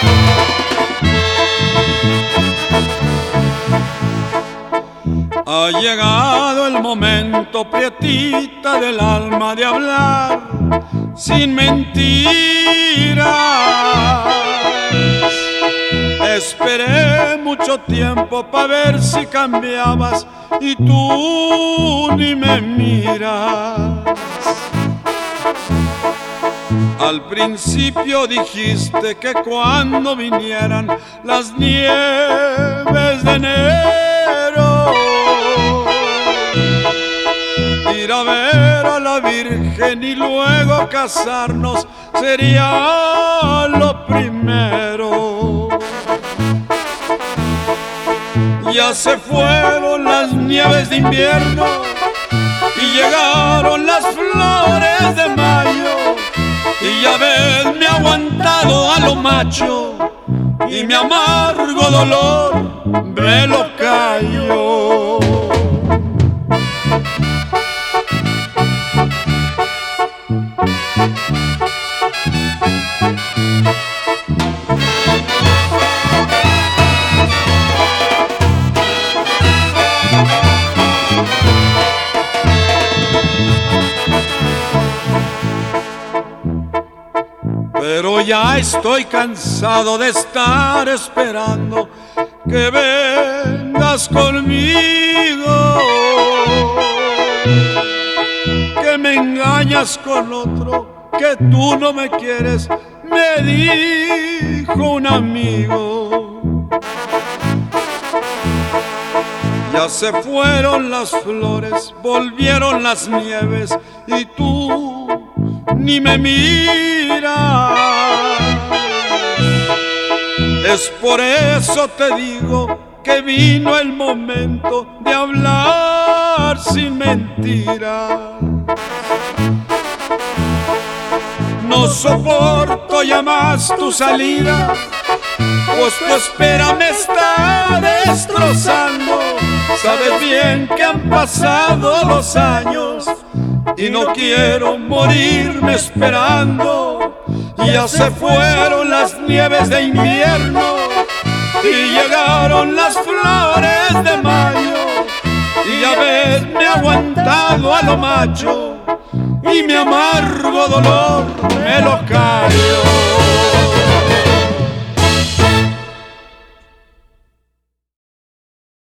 Ha llegado el momento, prietita del alma, de hablar sin mentiras. Esperé mucho tiempo pa' ver si cambiabas y tú ni me miras. Al principio dijiste que cuando vinieran las nieves de enero, ir a ver a la Virgen y luego casarnos sería lo primero. Ya se fueron las nieves de invierno y llegaron las flores de mayo, y ya ves, me he aguantado a lo macho y mi amargo dolor me lo callo. Pero ya estoy cansado de estar esperando que vengas conmigo, que me engañas con otro, que tú no me quieres, me dijo un amigo. Ya se fueron las flores, volvieron las nieves y tú ni me miras. Es por eso te digo que vino el momento de hablar sin mentiras. No soporto ya más tu salida, pues tu espera me está destrozando. Sabes bien que han pasado los años y no quiero morirme esperando. Ya se fueron las nieves de invierno y llegaron las flores de mayo, y ya ves, me he aguantado a lo macho y mi amargo dolor me lo callo.